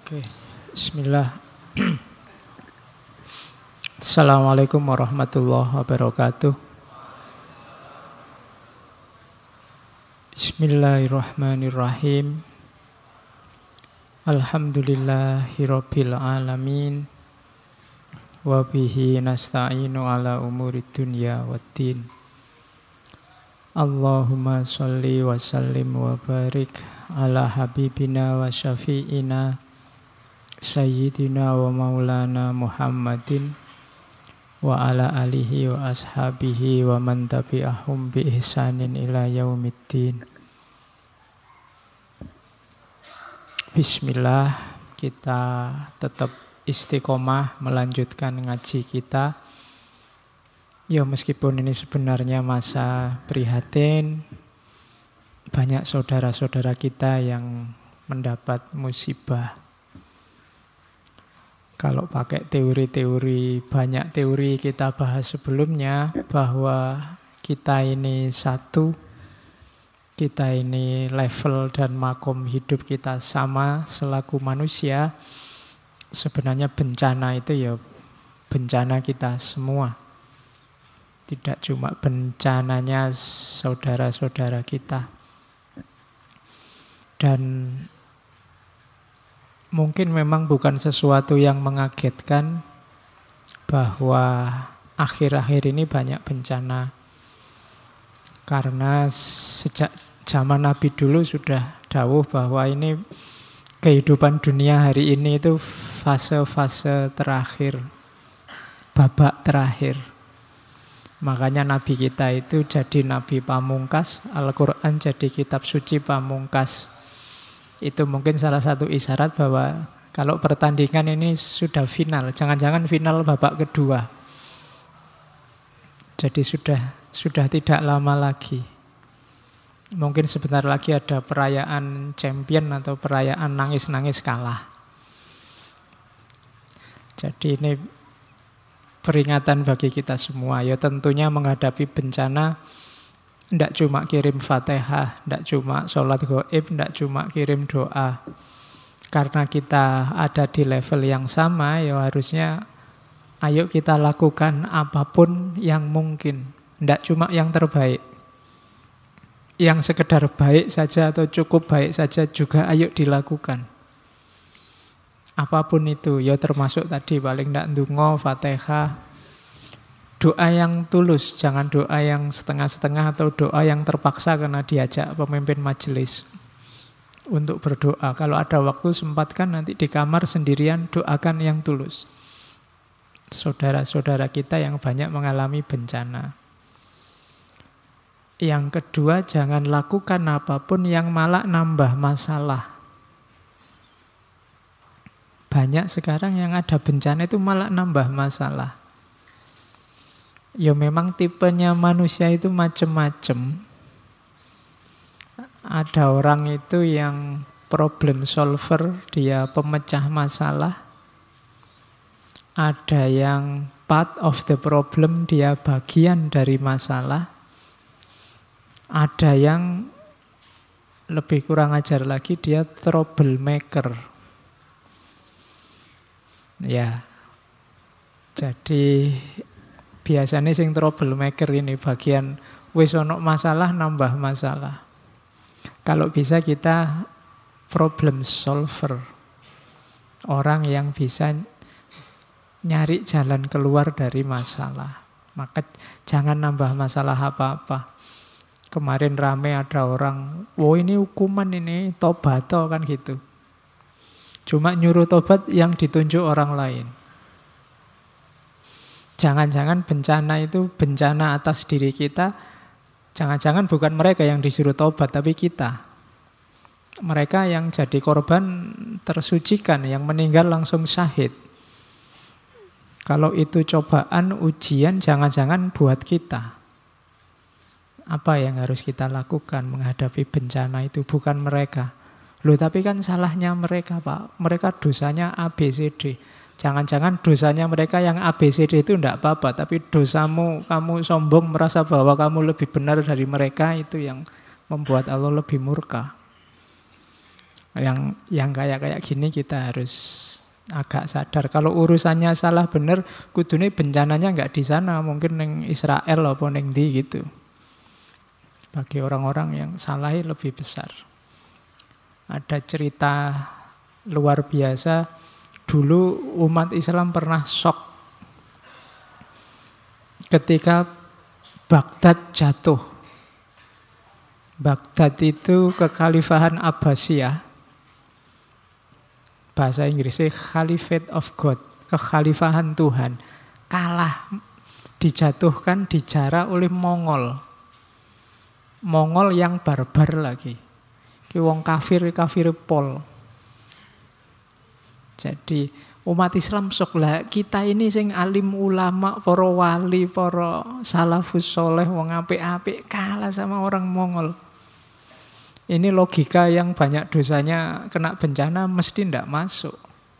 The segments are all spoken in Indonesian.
Oke, Bismillah. Assalamualaikum warahmatullahi wabarakatuh. Bismillahirrahmanirrahim. Alhamdulillahirabbil alamin. Wa bihi nasta'inu ala umurid dunya waddin. Allahumma sholli wa sallim wa barik ala habibina wa syafi'ina Sayyidina wa maulana Muhammadin wa ala alihi wa ashabihi wa man tabi'ahum bi ihsanin ila yaumiddin. Bismillah, kita tetap istiqomah melanjutkan ngaji kita. Ya meskipun ini sebenarnya masa prihatin, banyak saudara-saudara kita yang mendapat musibah. Kalau pakai teori-teori, banyak teori kita bahas sebelumnya, bahwa kita ini satu, kita ini level dan makom hidup kita sama selaku manusia. Sebenarnya bencana itu ya bencana kita semua. Tidak cuma bencananya saudara-saudara kita. Dan mungkin memang bukan sesuatu yang mengagetkan bahwa akhir-akhir ini banyak bencana. Karena sejak zaman Nabi dulu sudah dawuh bahwa ini kehidupan dunia hari ini itu fase-fase terakhir, babak terakhir. Makanya Nabi kita itu jadi Nabi pamungkas, Al-Quran jadi kitab suci pamungkas. Itu mungkin salah satu isyarat bahwa kalau pertandingan ini sudah final, jangan-jangan final babak kedua. Jadi sudah tidak lama lagi. Mungkin sebentar lagi ada perayaan champion atau perayaan nangis-nangis kalah. Jadi ini peringatan bagi kita semua. Ya tentunya menghadapi bencana, tidak cuma kirim Fatihah, tidak cuma sholat gaib, tidak cuma kirim doa. Karena kita ada di level yang sama, ya harusnya ayo kita lakukan apapun yang mungkin. Tidak cuma yang terbaik. Yang sekedar baik saja atau cukup baik saja juga ayo dilakukan. Apapun itu, ya termasuk tadi paling tidak ndonga, Fatihah, doa yang tulus, jangan doa yang setengah-setengah atau doa yang terpaksa karena diajak pemimpin majelis untuk berdoa. Kalau ada waktu sempatkan nanti di kamar sendirian doakan yang tulus. Saudara-saudara kita yang banyak mengalami bencana. Yang kedua, jangan lakukan apapun yang malah nambah masalah. Banyak sekarang yang ada bencana itu malah nambah masalah. Ya memang tipenya manusia itu macam-macam. Ada orang itu yang problem solver, dia pemecah masalah. Ada yang part of the problem, dia bagian dari masalah. Ada yang lebih kurang ajar lagi, dia troublemaker. Ya, jadi biasanya sing troublemaker ini bagian wis ono masalah nambah masalah. Kalau bisa kita problem solver. Orang yang bisa nyari jalan keluar dari masalah. Maka jangan nambah masalah apa-apa. Kemarin rame ada orang, ini hukuman ini, tobat kan gitu. Cuma nyuruh tobat yang ditunjuk orang lain. Jangan-jangan bencana itu bencana atas diri kita. Jangan-jangan bukan mereka yang disuruh tobat, tapi kita. Mereka yang jadi korban tersucikan, yang meninggal langsung syahid. Kalau itu cobaan, ujian, jangan-jangan buat kita. Apa yang harus kita lakukan menghadapi bencana itu? Bukan mereka. Loh tapi kan salahnya mereka, Pak. Mereka dosanya A, B, C, D. Jangan-jangan dosanya mereka yang ABCD itu tidak apa-apa, tapi dosamu, kamu sombong merasa bahwa kamu lebih benar dari mereka, itu yang membuat Allah lebih murka. Yang kayak gini kita harus agak sadar. Kalau urusannya salah bener, kudune bencananya nggak di sana, mungkin neng Israel apa neng di gitu. Bagi orang-orang yang salahnya lebih besar. Ada cerita luar biasa, dulu umat Islam pernah shock ketika Baghdad jatuh. Baghdad itu kekhalifahan Abbasiyah. Bahasa Inggrisnya Caliphate of God, kekhalifahan Tuhan. Kalah, dijatuhkan, dijara oleh Mongol. Mongol yang barbar lagi. Ki wong kafir pol. Jadi umat Islam sok lah, kita ini sing alim ulama, para wali, para salafus soleh, wong apik-apik kalah sama orang Mongol. Ini logika yang banyak dosanya kena bencana mesti tidak masuk.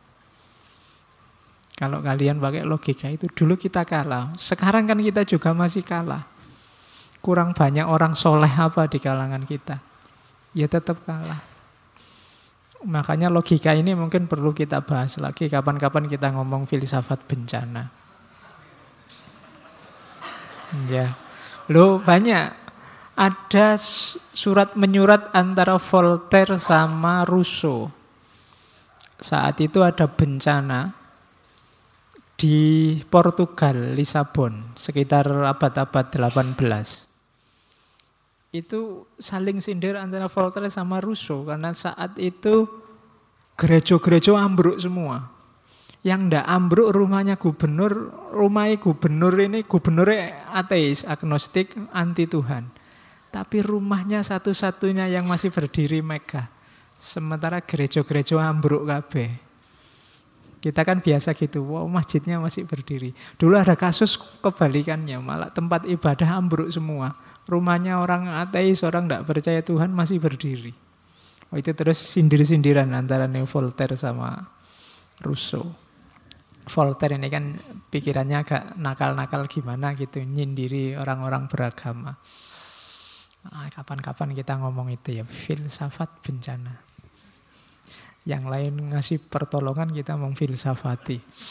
Kalau kalian pakai logika itu, dulu kita kalah. Sekarang kan kita juga masih kalah. Kurang banyak orang soleh apa di kalangan kita. Ya tetap kalah. Makanya logika ini mungkin perlu kita bahas lagi. Kapan-kapan kita ngomong filsafat bencana. Ya, lo banyak. Ada surat menyurat antara Voltaire sama Rousseau. Saat itu ada bencana di Portugal, Lisabon, sekitar abad-abad 18. Itu saling sindir antara Voltaire sama Rousseau, karena saat itu gereja-gereja ambruk semua. Yang ndak ambruk rumahnya gubernur, rumahnya gubernur ini gubernurnya ateis, agnostik, anti Tuhan. Tapi rumahnya satu-satunya yang masih berdiri megah. Sementara gereja-gereja ambruk kabeh. Kita kan biasa gitu, wow masjidnya masih berdiri. Dulu ada kasus kebalikannya, malah tempat ibadah ambruk semua. Rumahnya orang ateis, orang tidak percaya Tuhan masih berdiri. Oh, itu terus sindir-sindiran antara Voltaire sama Rousseau. Voltaire ini kan pikirannya agak nakal-nakal gimana gitu, nyindiri orang-orang beragama. Kapan-kapan kita ngomong itu ya, filsafat bencana. Yang lain ngasih pertolongan, kita memfilsafati.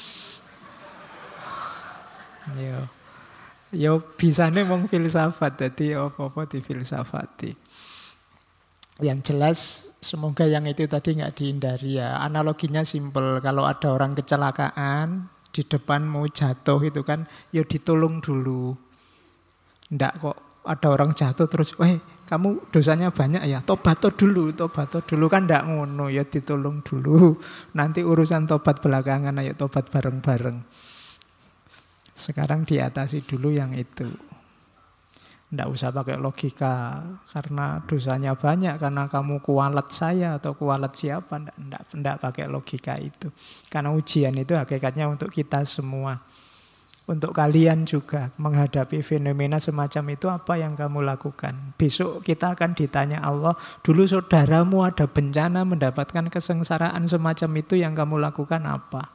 Yo bisane mong filsafat, jadi apa-apa difilsafati. Yang jelas semoga yang itu tadi nggak dihindari ya. Analoginya simpel, kalau ada orang kecelakaan di depan mau jatuh itu kan, yo ditolong dulu. Ndak kok ada orang jatuh terus, kamu dosanya banyak ya, tobat dulu kan ndak ngono ya, ditolong dulu. Nanti urusan tobat belakangan, ayo tobat bareng-bareng. Sekarang diatasi dulu yang itu. Ndak usah pakai logika karena dosanya banyak, karena kamu kualat saya atau kualat siapa, ndak pakai logika itu. Karena ujian itu hakikatnya untuk kita semua. Untuk kalian juga menghadapi fenomena semacam itu, apa yang kamu lakukan? Besok kita akan ditanya Allah, dulu saudaramu ada bencana mendapatkan kesengsaraan semacam itu, yang kamu lakukan apa?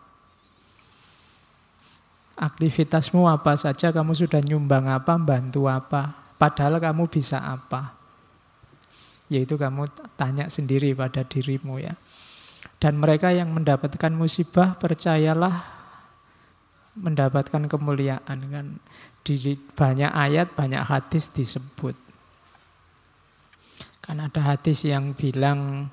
Aktivitasmu apa saja, kamu sudah nyumbang apa, bantu apa? Padahal kamu bisa apa? Yaitu kamu tanya sendiri pada dirimu ya. Dan mereka yang mendapatkan musibah, percayalah, mendapatkan kemuliaan kan. Di banyak ayat, banyak hadis disebut. Kan ada hadis yang bilang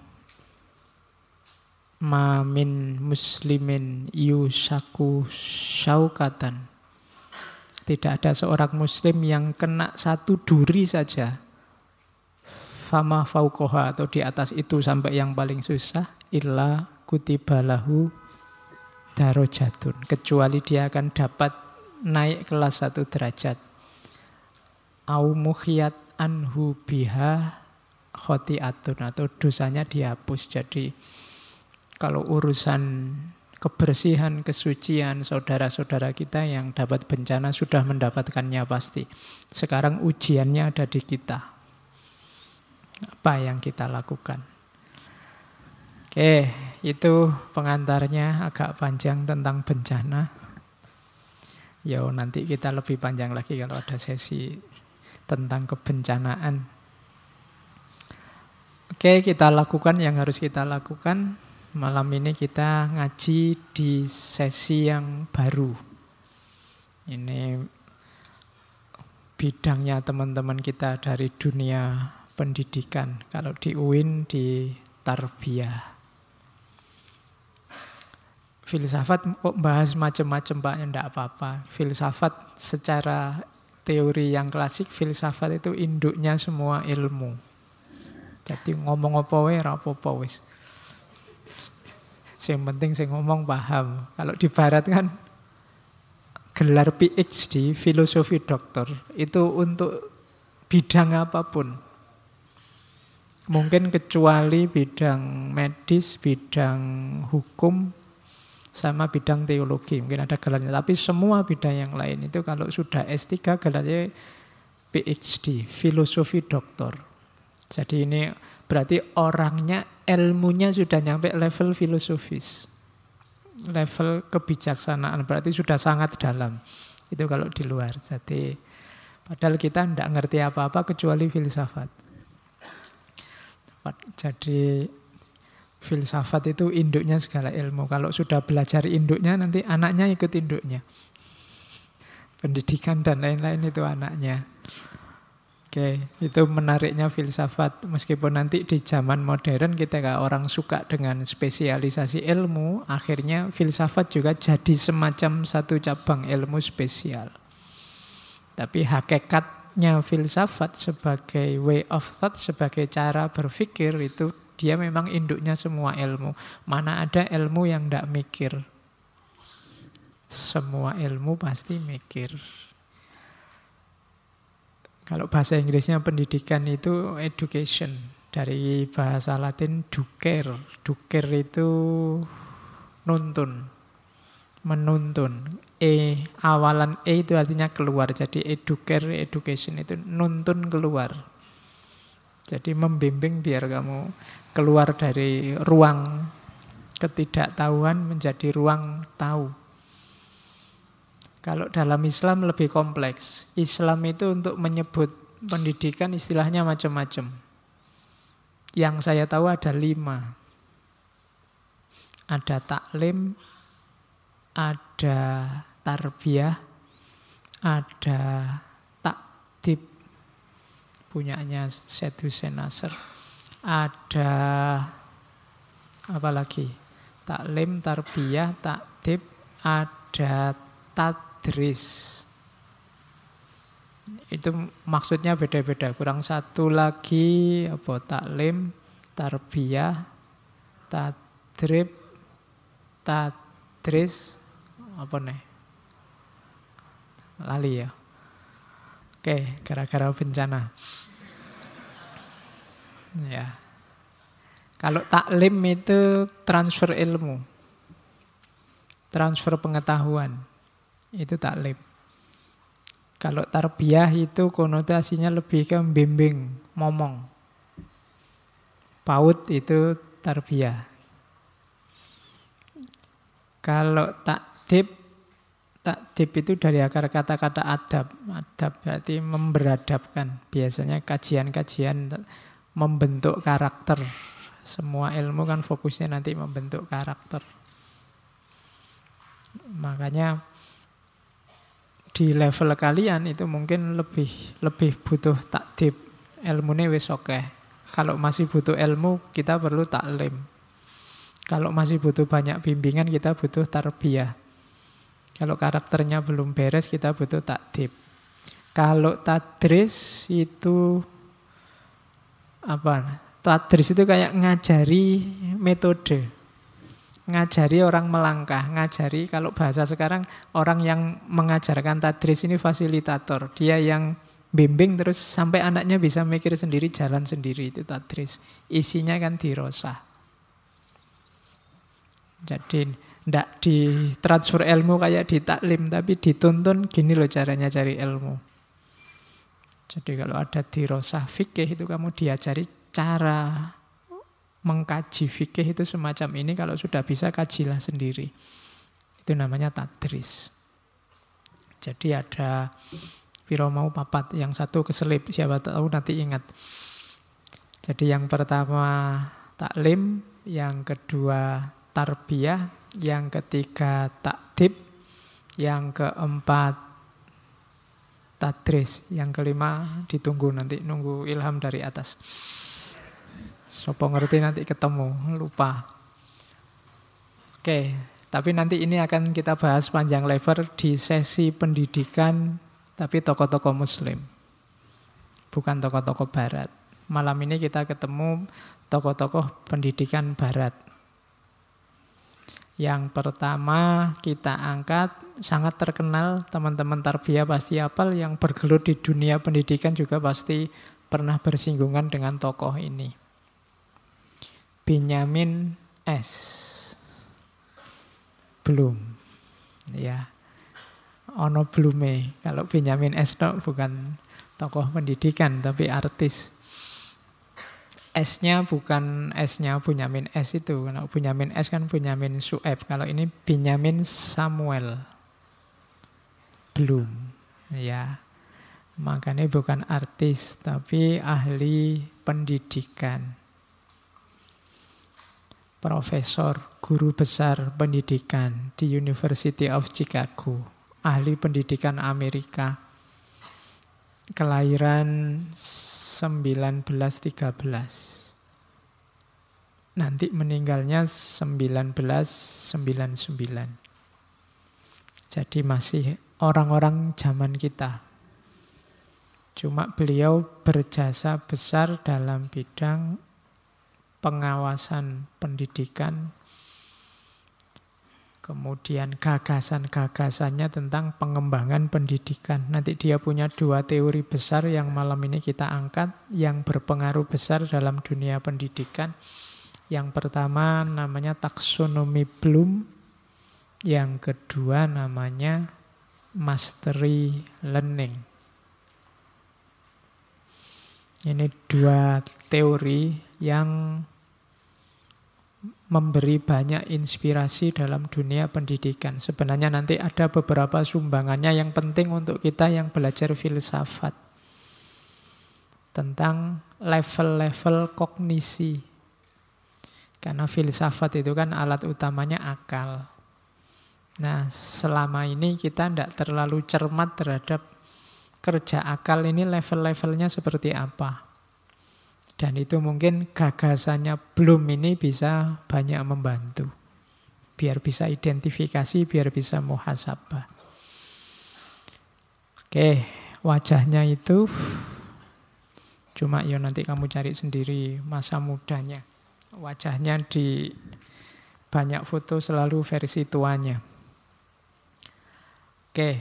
ma min muslimin yusaku syaukatan. Tidak ada seorang muslim yang kena satu duri saja, fama fauqoha, atau di atas itu sampai yang paling susah, illa kutibalahu darajatun, kecuali dia akan dapat naik kelas 1 derajat. Au mukhiyat anhu biha khotiatun, atau dosanya dihapus. Jadi kalau urusan kebersihan, kesucian, saudara-saudara kita yang dapat bencana sudah mendapatkannya pasti. Sekarang ujiannya ada di kita. Apa yang kita lakukan? Oke, itu pengantarnya agak panjang tentang bencana. Yo, nanti kita lebih panjang lagi kalau ada sesi tentang kebencanaan. Oke, kita lakukan yang harus kita lakukan. Malam ini kita ngaji di sesi yang baru. Ini bidangnya teman-teman kita dari dunia pendidikan. Kalau di UIN di tarbiyah. Filsafat kok bahas macam-macam Pak, enggak apa-apa. Filsafat secara teori yang klasik, filsafat itu induknya semua ilmu. Jadi ngomong apa wae ora apa-apa wis. Yang penting sing ngomong paham. Kalau di barat kan gelar PhD, filosofi doktor, itu untuk bidang apapun. Mungkin kecuali bidang medis, bidang hukum, sama bidang teologi. Mungkin ada gelarnya. Tapi semua bidang yang lain itu kalau sudah S3 gelarnya PhD, filosofi doktor. Jadi ini berarti orangnya, ilmunya sudah nyampe level filosofis. Level kebijaksanaan, berarti sudah sangat dalam. Itu kalau di luar. Jadi padahal kita tidak ngerti apa-apa kecuali filsafat. Jadi filsafat itu induknya segala ilmu. Kalau sudah belajar induknya, nanti anaknya ikut induknya. Pendidikan dan lain-lain itu anaknya. Oke, itu menariknya filsafat. Meskipun nanti di zaman modern kita orang suka dengan spesialisasi ilmu, akhirnya filsafat juga jadi semacam satu cabang ilmu spesial. Tapi hakikatnya filsafat sebagai way of thought, sebagai cara berpikir, itu dia memang induknya semua ilmu. Mana ada ilmu yang tidak mikir? Semua ilmu pasti mikir. Kalau bahasa Inggrisnya pendidikan itu education. Dari bahasa Latin ducer. Ducer itu nuntun. Menuntun. Awalan E itu artinya keluar. Jadi educer, education itu nuntun keluar. Jadi membimbing biar kamu keluar dari ruang ketidaktahuan menjadi ruang tahu. Kalau dalam Islam lebih kompleks. Islam itu untuk menyebut pendidikan istilahnya macam-macam. Yang saya tahu ada 5. Ada taklim, ada tarbiyah, ada takdib, punyanya Syed Hussein Nasr. Ada apa lagi? Taklim, tarbiyah, takdib, ada tadris. Itu maksudnya beda-beda. Kurang satu lagi apa? Taklim, tarbiyah, tadrib, tadris, apa nih? Lali ya. Oke, gara-gara bencana. Ya. Kalau taklim itu transfer ilmu, transfer pengetahuan. Itu taklim. Kalau tarbiyah itu konotasinya lebih ke membimbing, ngomong. PAUD itu tarbiyah. Kalau takdib itu dari akar kata-kata adab. Adab berarti memberadabkan. Biasanya kajian-kajian membentuk karakter. Semua ilmu kan fokusnya nanti membentuk karakter. Makanya di level kalian itu mungkin lebih butuh takdib. Ilmunya wis oke. Kalau masih butuh ilmu, kita perlu taklim. Kalau masih butuh banyak bimbingan, kita butuh tarbiyah. Kalau karakternya belum beres, kita butuh takdib. Kalau tadris itu apa? Tadris itu kayak ngajari metode. Ngajari orang melangkah, ngajari, kalau bahasa sekarang orang yang mengajarkan tadris ini fasilitator. Dia yang bimbing terus sampai anaknya bisa mikir sendiri, jalan sendiri, itu tadris. Isinya kan dirosah. Jadi tidak ditransfer ilmu kayak di taklim, tapi dituntun gini loh caranya cari ilmu. Jadi kalau ada dirosah fikih itu kamu diajari cara mengkaji fikih itu semacam ini. Kalau sudah bisa kajilah sendiri. Itu namanya tadris. Jadi ada piro mau papat, yang satu keselip, siapa tahu nanti ingat. Jadi yang pertama taklim, yang kedua tarbiyah, yang ketiga takdib, yang keempat tadris, yang kelima ditunggu nanti, nunggu ilham dari atas. Sopo ngerti nanti ketemu, lupa. Oke, tapi nanti ini akan kita bahas panjang lebar di sesi pendidikan, tapi tokoh-tokoh muslim, bukan tokoh-tokoh barat. Malam ini kita ketemu tokoh-tokoh pendidikan barat. Yang pertama kita angkat, sangat terkenal, teman-teman tarbiyah pasti hafal, yang bergelut di dunia pendidikan juga pasti pernah bersinggungan dengan tokoh ini. Benyamin S. Bloom. Ya. Ono Blume. Kalau Benyamin S. bukan tokoh pendidikan tapi artis. S-nya bukan S-nya Benyamin S itu. Kalau Benyamin S kan Benyamin Sueb. Kalau ini Benyamin Samuel Bloom. Ya. Makanya bukan artis tapi ahli pendidikan. Profesor, guru besar pendidikan di University of Chicago. Ahli pendidikan Amerika. Kelahiran 1913. Nanti meninggalnya 1999. Jadi masih orang-orang zaman kita. Cuma beliau berjasa besar dalam bidang pengawasan pendidikan, kemudian gagasan-gagasannya tentang pengembangan pendidikan. Nanti dia punya 2 teori besar yang malam ini kita angkat, yang berpengaruh besar dalam dunia pendidikan. Yang pertama namanya taksonomi Bloom, yang kedua namanya mastery learning. Ini 2 teori yang memberi banyak inspirasi dalam dunia pendidikan. Sebenarnya nanti ada beberapa sumbangannya yang penting untuk kita yang belajar filsafat. Tentang level-level kognisi. Karena filsafat itu kan alat utamanya akal. Nah, selama ini kita tidak terlalu cermat terhadap kerja akal ini level-levelnya seperti apa. Dan itu mungkin gagasannya Bloom ini bisa banyak membantu. Biar bisa identifikasi, biar bisa muhasabah. Oke, wajahnya itu cuma ya nanti kamu cari sendiri masa mudanya. Wajahnya di banyak foto selalu versi tuanya. Oke,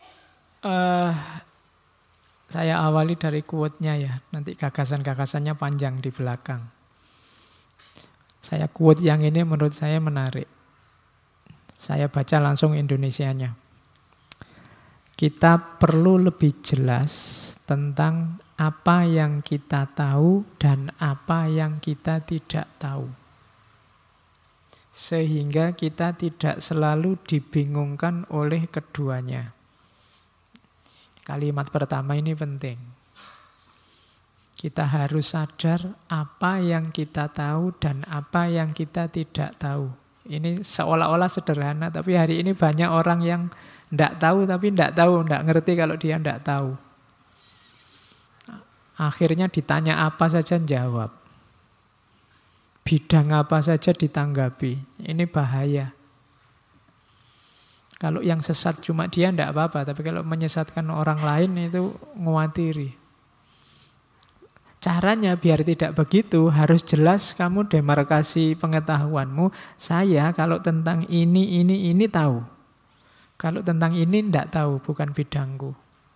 saya awali dari quote-nya ya, nanti gagasan-gagasannya panjang di belakang. Saya quote yang ini menurut saya menarik. Saya baca langsung Indonesianya. Kita perlu lebih jelas tentang apa yang kita tahu dan apa yang kita tidak tahu. Sehingga kita tidak selalu dibingungkan oleh keduanya. Kalimat pertama ini penting. Kita harus sadar apa yang kita tahu dan apa yang kita tidak tahu. Ini seolah-olah sederhana, tapi hari ini banyak orang yang tidak tahu tapi tidak tahu, tidak ngerti kalau dia tidak tahu. Akhirnya ditanya apa saja jawab. Bidang apa saja ditanggapi. Ini bahaya. Kalau yang sesat cuma dia tidak apa-apa, tapi kalau menyesatkan orang lain itu nguatiri. Caranya biar tidak begitu, harus jelas kamu demarkasi pengetahuanmu. Saya kalau tentang ini tahu. Kalau tentang ini tidak tahu, bukan bidangku.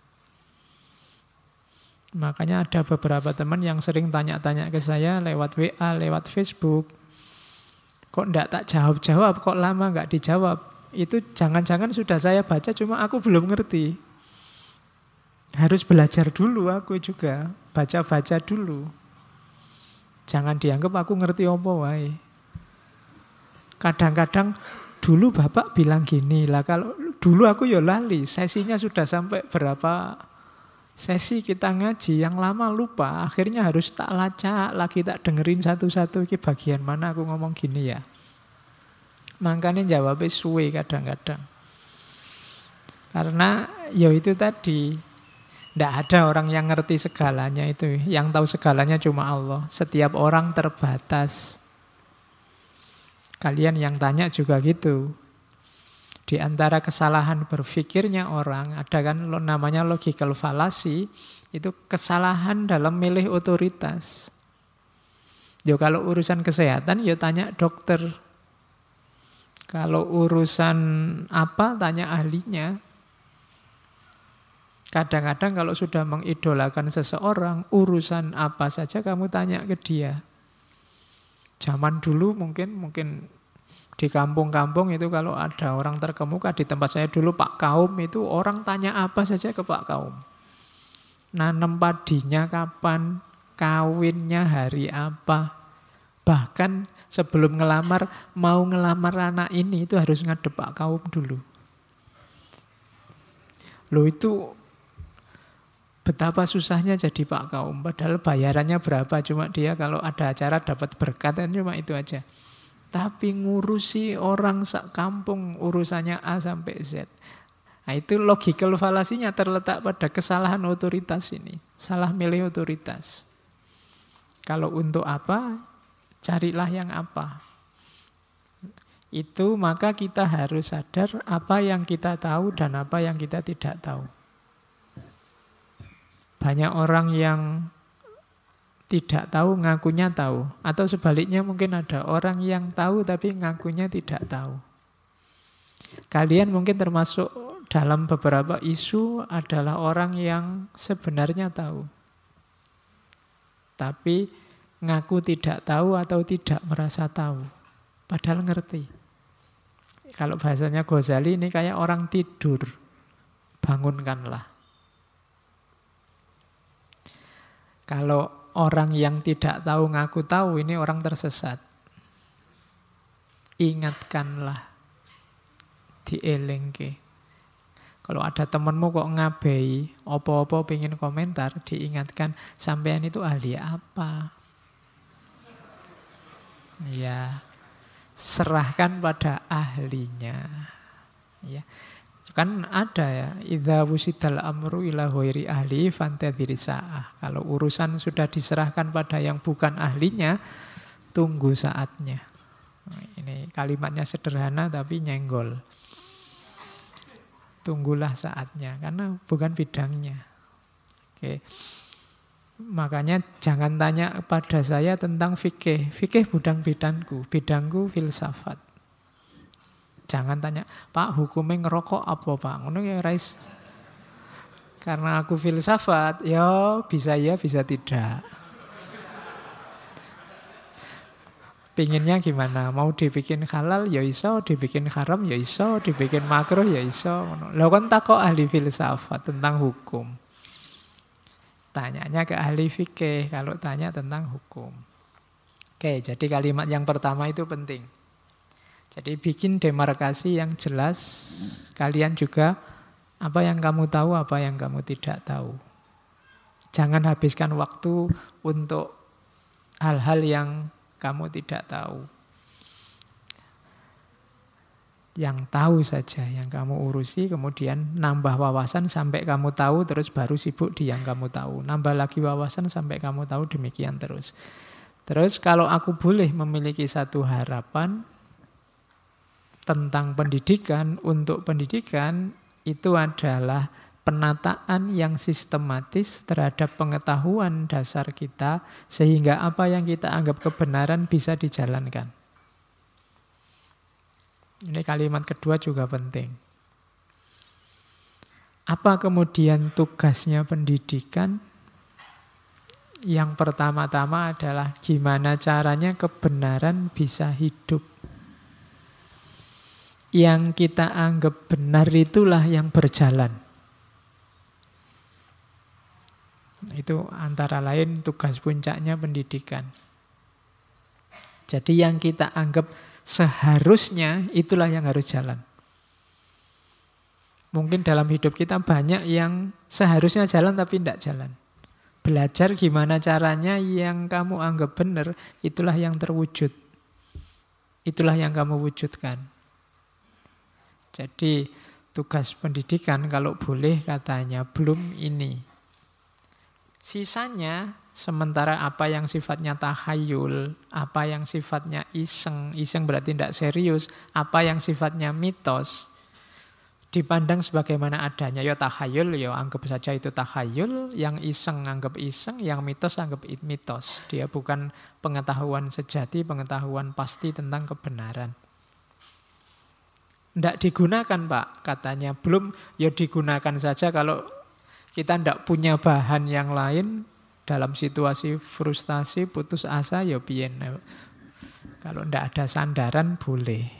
Makanya ada beberapa teman yang sering tanya-tanya ke saya lewat WA, lewat Facebook. Kok tidak tak jawab-jawab, kok lama nggak dijawab. Itu jangan-jangan sudah saya baca cuma aku belum ngerti. Harus belajar dulu aku juga, baca-baca dulu. Jangan dianggap aku ngerti apa wae. Kadang-kadang dulu Bapak bilang gini lah, kalau dulu aku ya lali, sesinya sudah sampai berapa Sesi kita ngaji yang lama lupa, akhirnya harus tak lacak lagi, tak dengerin satu-satu, ini bagian mana aku ngomong gini ya. Makanya jawabnya suwe kadang-kadang. Karena ya itu tadi, tidak ada orang yang ngerti segalanya itu. Yang tahu segalanya cuma Allah. Setiap orang terbatas. Kalian yang tanya juga gitu. Di antara kesalahan berpikirnya orang, ada kan namanya logical fallacy, itu kesalahan dalam milih otoritas. Yo kalau urusan kesehatan, yo tanya dokter. Kalau urusan apa, tanya ahlinya. Kadang-kadang kalau sudah mengidolakan seseorang, urusan apa saja kamu tanya ke dia. Zaman dulu mungkin di kampung-kampung itu kalau ada orang terkemuka, di tempat saya dulu Pak Kaum, itu orang tanya apa saja ke Pak Kaum. Nanam padinya kapan, kawinnya hari apa. Bahkan sebelum ngelamar, mau ngelamar anak ini itu harus ngadep Pak Kaum dulu. Loh itu betapa susahnya jadi Pak Kaum. Padahal bayarannya berapa, cuma dia kalau ada acara dapat berkat, cuma itu aja. Tapi ngurusi orang sak kampung, urusannya A sampai Z. Nah itu logical fallacy-nya terletak pada kesalahan otoritas ini. Salah milih otoritas. Kalau untuk apa, carilah yang apa. Itu maka kita harus sadar apa yang kita tahu dan apa yang kita tidak tahu. Banyak orang yang tidak tahu ngakunya tahu. Atau sebaliknya mungkin ada orang yang tahu tapi ngakunya tidak tahu. Kalian mungkin termasuk dalam beberapa isu adalah orang yang sebenarnya tahu. Tapi ngaku tidak tahu atau tidak merasa tahu. Padahal ngerti. Kalau bahasanya Ghazali ini kayak orang tidur. Bangunkanlah. Kalau orang yang tidak tahu ngaku tahu, ini orang tersesat. Ingatkanlah. Dielengke. Kalau ada temenmu kok ngabai, opo-opo pengen komentar, diingatkan, sampean itu ahli apa? Ya, serahkan pada ahlinya. Ya. Kan ada ya, idza wusidal amru ila ghairi ahli fantadhir sa'ah. Kalau urusan sudah diserahkan pada yang bukan ahlinya, tunggu saatnya. Nah, ini kalimatnya sederhana tapi nyenggol. Tunggulah saatnya karena bukan bidangnya. Oke. Makanya jangan tanya pada saya tentang fikih. Fikih bukan bidangku filsafat. Jangan tanya, Pak hukumnya ngerokok apa Pak? Ngono ya Rais. Karena aku filsafat, ya bisa tidak. Pinginnya gimana? Mau dibikin halal ya iso, dibikin haram ya iso, dibikin makruh ya iso. Lah kan takok ahli filsafat tentang hukum. Tanyanya ke ahli fikih kalau tanya tentang hukum. Oke, jadi kalimat yang pertama itu penting. Jadi bikin demarkasi yang jelas, kalian juga apa yang kamu tahu, apa yang kamu tidak tahu. Jangan habiskan waktu untuk hal-hal yang kamu tidak tahu. Yang tahu saja, yang kamu urusi, kemudian nambah wawasan sampai kamu tahu, terus baru sibuk di yang kamu tahu. Nambah lagi wawasan sampai kamu tahu, demikian terus. Terus kalau aku boleh memiliki satu harapan tentang pendidikan, untuk pendidikan itu adalah penataan yang sistematis terhadap pengetahuan dasar kita sehingga apa yang kita anggap kebenaran bisa dijalankan. Ini kalimat kedua juga penting. Apa kemudian tugasnya pendidikan? Yang pertama-tama adalah gimana caranya kebenaran bisa hidup. Yang kita anggap benar itulah yang berjalan. Itu antara lain tugas puncaknya pendidikan. Jadi yang kita anggap seharusnya itulah yang harus jalan. Mungkin dalam hidup kita banyak yang seharusnya jalan tapi tidak jalan. Belajar gimana caranya yang kamu anggap benar, itulah yang terwujud. Itulah yang kamu wujudkan. Jadi tugas pendidikan kalau boleh katanya belum ini. Sisanya sementara apa yang sifatnya tahayul, apa yang sifatnya iseng, iseng berarti tidak serius, apa yang sifatnya mitos, dipandang sebagaimana adanya. Ya tahayul, ya anggap saja itu tahayul, yang iseng anggap iseng, yang mitos anggap mitos. Dia bukan pengetahuan sejati, pengetahuan pasti tentang kebenaran. Tidak digunakan Pak, katanya. Belum, ya digunakan saja kalau kita tidak punya bahan yang lain dalam situasi frustasi, putus asa, ya biyen. Kalau tidak ada sandaran, boleh.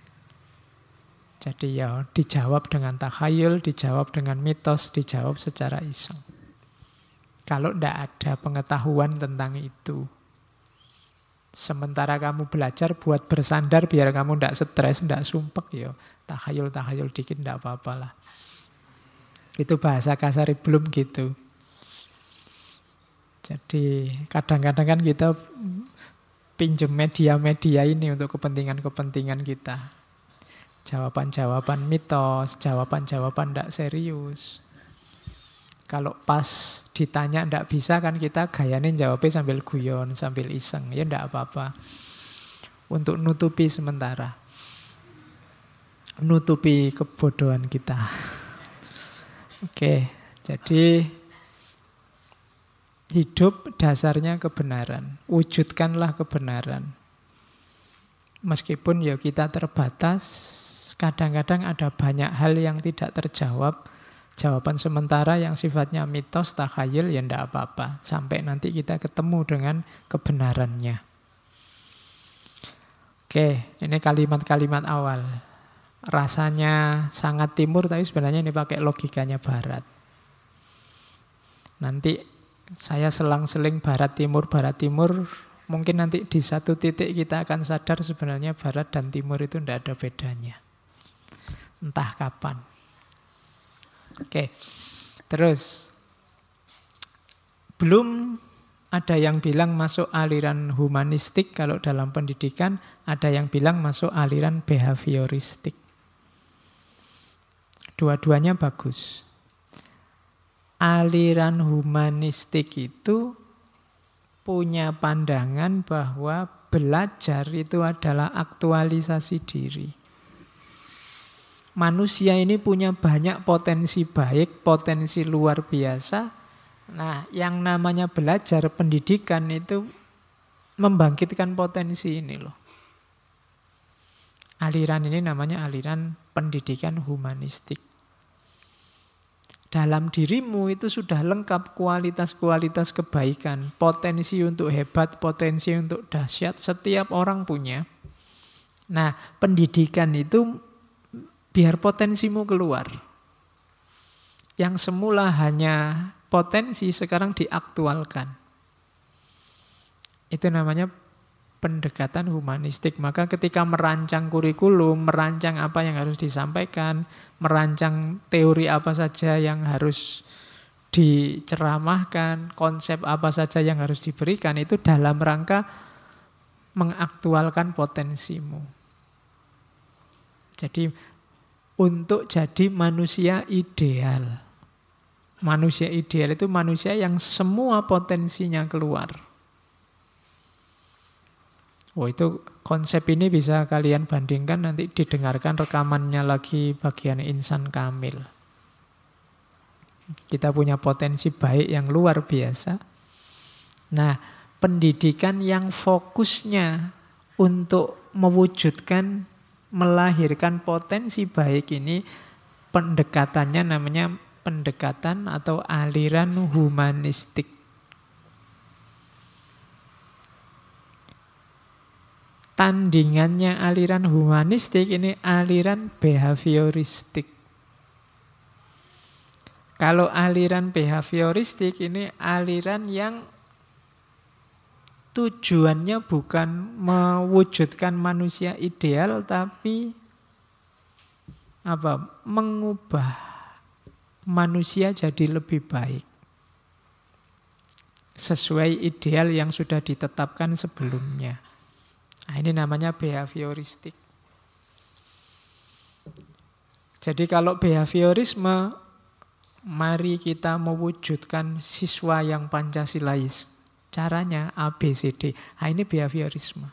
Jadi ya dijawab dengan takhayul, dijawab dengan mitos, dijawab secara iseng. Kalau tidak ada pengetahuan tentang itu. Sementara kamu belajar buat bersandar biar kamu tidak stres, tidak sumpek, ya takhayul dikit tidak apa-apa lah. Itu bahasa kasar belum gitu. Jadi kadang-kadang kan kita pinjem media-media ini untuk kepentingan-kepentingan kita. Jawaban-jawaban mitos, jawaban-jawaban tidak serius. Kalau pas ditanya tidak bisa kan kita gayanya jawabnya sambil guyon, sambil iseng. Ya tidak apa-apa. Untuk nutupi sementara. Nutupi kebodohan kita. Oke, jadi hidup dasarnya kebenaran. Wujudkanlah kebenaran. Meskipun ya kita terbatas, kadang-kadang ada banyak hal yang tidak terjawab. Jawaban sementara yang sifatnya mitos, takhayul, ya tidak apa-apa. Sampai nanti kita ketemu dengan kebenarannya. Oke, ini kalimat-kalimat awal. Rasanya sangat timur, tapi sebenarnya ini pakai logikanya barat. Nanti saya selang-seling barat-timur, mungkin nanti di satu titik kita akan sadar sebenarnya barat dan timur itu tidak ada bedanya. Entah kapan. Oke, terus. Belum ada yang bilang masuk aliran humanistik kalau dalam pendidikan, ada yang bilang masuk aliran behavioristik. Dua-duanya bagus. Aliran humanistik itu punya pandangan bahwa belajar itu adalah aktualisasi diri. Manusia ini punya banyak potensi baik, potensi luar biasa. Nah, yang namanya belajar, pendidikan itu membangkitkan potensi ini loh. Aliran ini namanya aliran pendidikan humanistik. Dalam dirimu itu sudah lengkap kualitas-kualitas kebaikan. Potensi untuk hebat, potensi untuk dahsyat, setiap orang punya. Nah, pendidikan itu biar potensimu keluar. Yang semula hanya potensi, sekarang diaktualkan. Itu namanya pendekatan humanistik. Maka ketika merancang kurikulum, merancang apa yang harus disampaikan, merancang teori apa saja yang harus diceramahkan, konsep apa saja yang harus diberikan, itu dalam rangka mengaktualkan potensimu. Jadi untuk jadi manusia ideal. Manusia ideal itu manusia yang semua potensinya keluar. Oh, itu konsep ini bisa kalian bandingkan, nanti didengarkan rekamannya lagi bagian insan kamil. Kita punya potensi baik yang luar biasa. Nah, pendidikan yang fokusnya untuk mewujudkan, melahirkan potensi baik ini, pendekatannya namanya pendekatan atau aliran humanistik. Tandingannya aliran humanistik ini aliran behavioristik. Kalau aliran behavioristik ini aliran yang tujuannya bukan mewujudkan manusia ideal, tapi mengubah manusia jadi lebih baik sesuai ideal yang sudah ditetapkan sebelumnya. Nah, ini namanya behavioristik. Jadi kalau behaviorisme, mari kita mewujudkan siswa yang Pancasilais. Caranya A, B, C, D. Nah, ini behaviorisme.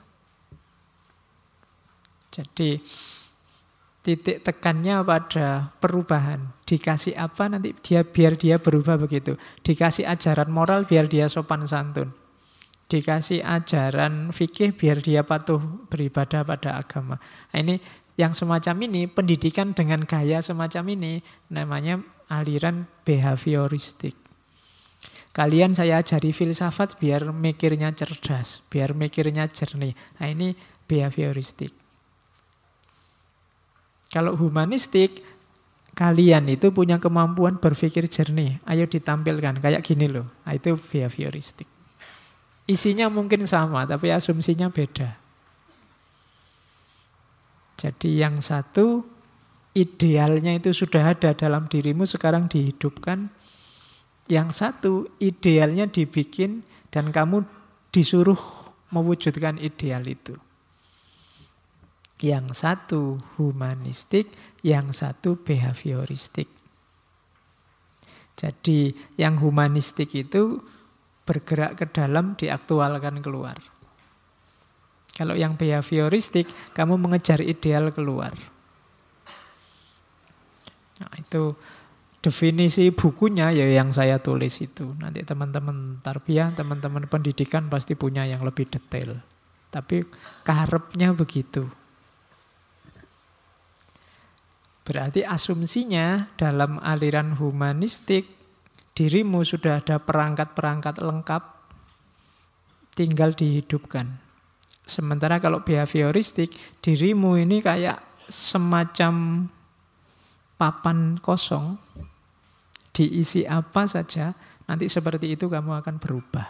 Jadi titik tekannya pada perubahan. Dikasih apa nanti biar dia berubah begitu. Dikasih ajaran moral biar dia sopan santun. Dikasih ajaran fikih biar dia patuh beribadah pada agama. Nah, ini yang semacam ini, pendidikan dengan gaya semacam ini namanya aliran behavioristik. Kalian saya ajari filsafat biar mikirnya cerdas, biar mikirnya jernih. Nah, ini behavioristik. Kalau humanistik, kalian itu punya kemampuan berpikir jernih. Ayo ditampilkan, kayak gini loh. Nah, itu behavioristik. Isinya mungkin sama, tapi asumsinya beda. Jadi yang satu, idealnya itu sudah ada dalam dirimu, sekarang dihidupkan. Yang satu, idealnya dibikin dan kamu disuruh mewujudkan ideal itu. Yang satu humanistik, yang satu behavioristik. Jadi yang humanistik itu bergerak ke dalam, diaktualkan keluar. Kalau yang behavioristik, kamu mengejar ideal keluar. Nah, itu definisi bukunya ya yang saya tulis itu. Nanti teman-teman tarbiyah, teman-teman pendidikan pasti punya yang lebih detail. Tapi karepnya begitu. Berarti asumsinya dalam aliran humanistik, dirimu sudah ada perangkat-perangkat lengkap, tinggal dihidupkan. Sementara kalau behavioristik, dirimu ini kayak semacam papan kosong, diisi apa saja, nanti seperti itu kamu akan berubah.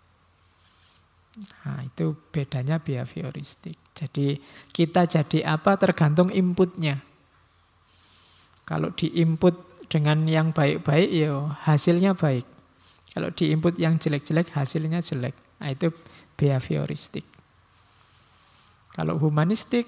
Nah, itu bedanya behavioristik. Jadi kita jadi apa tergantung inputnya. Kalau diinput dengan yang baik-baik, ya hasilnya baik. Kalau diinput yang jelek-jelek, hasilnya jelek. Nah, itu behavioristik. Kalau humanistik,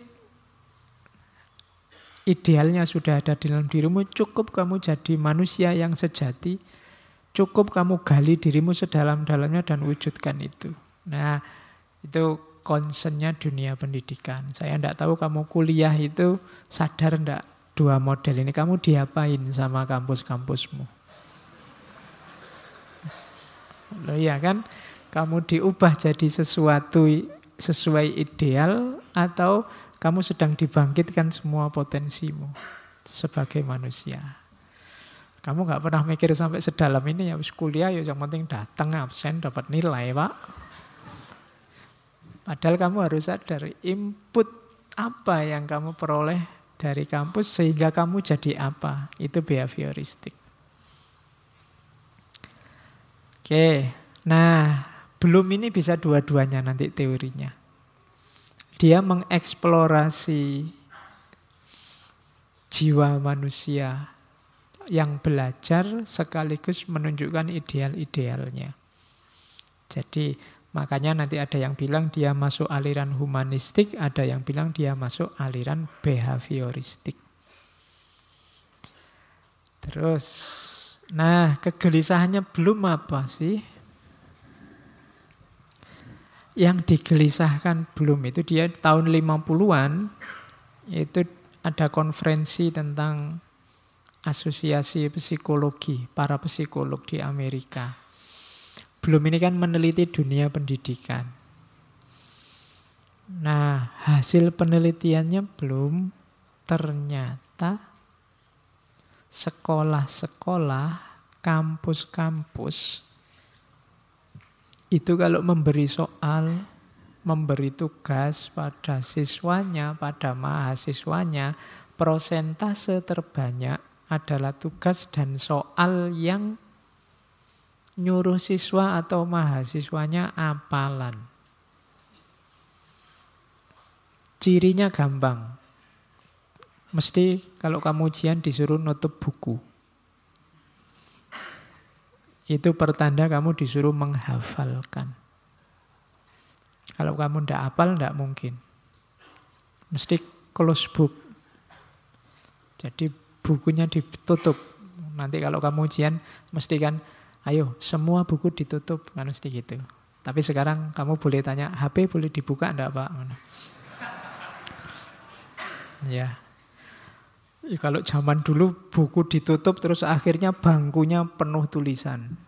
idealnya sudah ada di dalam dirimu, cukup kamu jadi manusia yang sejati, cukup kamu gali dirimu sedalam-dalamnya dan wujudkan itu. Nah, itu concernnya dunia pendidikan. Saya tidak tahu kamu kuliah itu sadar tidak dua model ini, kamu diapain sama kampus-kampusmu? Loh iya kan, kamu diubah jadi sesuatu sesuai ideal atau kamu sedang dibangkitkan semua potensimu sebagai manusia. Kamu nggak pernah mikir sampai sedalam ini, ya kuliah ya yang penting datang, absen, dapat nilai, Pak. Padahal kamu harus sadar input apa yang kamu peroleh dari kampus sehingga kamu jadi apa. Itu behavioristik. Oke, nah belum ini bisa dua-duanya nanti teorinya. Dia mengeksplorasi jiwa manusia yang belajar sekaligus menunjukkan ideal-idealnya. Jadi makanya nanti ada yang bilang dia masuk aliran humanistik, ada yang bilang dia masuk aliran behavioristik. Terus, nah kegelisahannya belum apa sih? Yang digelisahkan belum itu dia tahun 50-an itu ada konferensi tentang asosiasi psikologi, para psikolog di Amerika. Belum ini kan meneliti dunia pendidikan. Nah, hasil penelitiannya belum, ternyata sekolah-sekolah, kampus-kampus itu kalau memberi soal, memberi tugas pada siswanya, pada mahasiswanya, persentase terbanyak adalah tugas dan soal yang nyuruh siswa atau mahasiswanya hafalan. Cirinya gampang. Mesti kalau kamu ujian disuruh nutup buku. Itu pertanda kamu disuruh menghafalkan. Kalau kamu ndak hafal, ndak mungkin. Mesti close book. Jadi bukunya ditutup. Nanti kalau kamu ujian, mesti kan, ayo semua buku ditutup. Kan mesti gitu. Tapi sekarang kamu boleh tanya, HP boleh dibuka ndak Pak? Ya. Kalau zaman dulu buku ditutup terus akhirnya bangkunya penuh tulisan.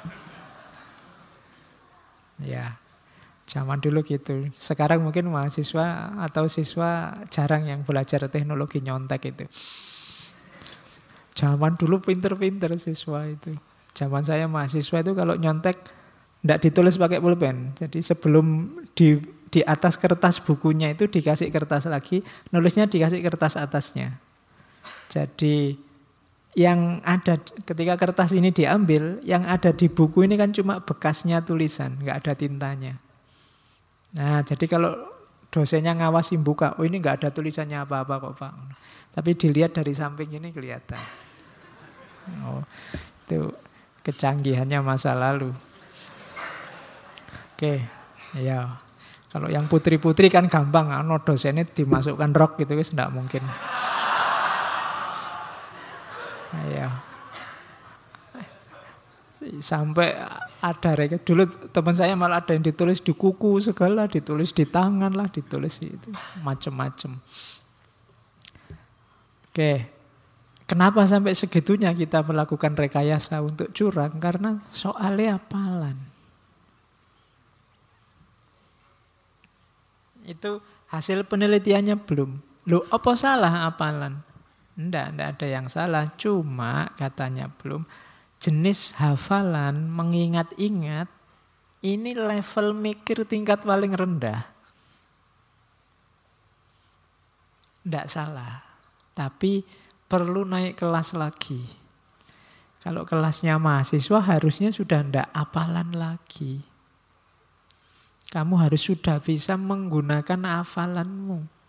Ya, zaman dulu gitu. Sekarang mungkin mahasiswa atau siswa jarang yang belajar teknologi nyontek itu. Zaman dulu pinter-pinter siswa itu. Zaman saya mahasiswa itu kalau nyontek tidak ditulis pakai pulpen. Jadi sebelum di atas kertas bukunya itu dikasih kertas lagi, nulisnya dikasih kertas atasnya. Jadi yang ada ketika kertas ini diambil, yang ada di buku ini kan cuma bekasnya tulisan, nggak ada tintanya. Nah, jadi kalau dosennya ngawasi buka, oh ini nggak ada tulisannya apa-apa kok Pak. Tapi dilihat dari samping ini kelihatan. Oh, itu kecanggihannya masa lalu. Oke, ya. Kalau yang putri-putri kan gampang, dosennya dimasukkan rok gitu, wis nggak mungkin. Ya. Sampai ada dulu teman saya malah ada yang ditulis di kuku segala, ditulis di tangan lah, ditulis itu macam-macam. Oke, kenapa sampai segitunya kita melakukan rekayasa untuk curang? Karena soalnya hafalan. Itu hasil penelitiannya belum. Loh, apa salah hafalan? Enggak ada yang salah. Cuma katanya belum. Jenis hafalan, mengingat-ingat, ini level mikir tingkat paling rendah. Enggak salah. Tapi perlu naik kelas lagi. Kalau kelasnya mahasiswa harusnya sudah enggak hafalan lagi. Kamu harus sudah bisa menggunakan hafalanmu.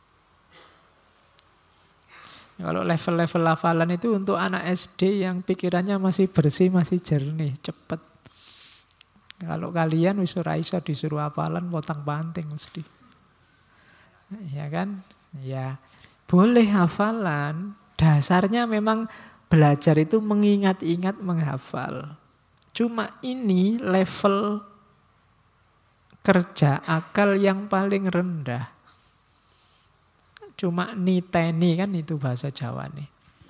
Kalau level-level hafalan itu untuk anak SD yang pikirannya masih bersih, masih jernih, cepat. Kalau kalian wis ora iso disuruh hafalan potang-panting mesti. Ya kan? Ya, boleh hafalan. Dasarnya memang belajar itu mengingat-ingat, menghafal. Cuma ini level kerja akal yang paling rendah. Cuma niteni kan itu bahasa Jawa nih.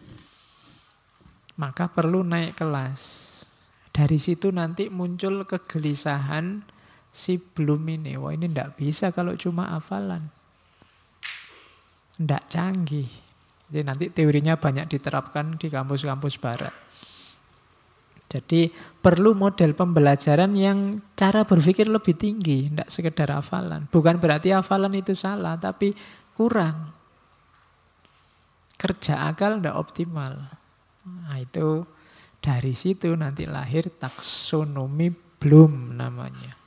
Maka perlu naik kelas. Dari situ nanti muncul kegelisahan si belum ini. Wah ini enggak bisa kalau cuma hafalan. Enggak canggih. Jadi nanti teorinya banyak diterapkan di kampus-kampus barat. Jadi perlu model pembelajaran yang cara berpikir lebih tinggi. Enggak sekedar hafalan. Bukan berarti hafalan itu salah, tapi kurang. Kerja akal tidak optimal. Nah itu dari situ nanti lahir taksonomi Bloom namanya.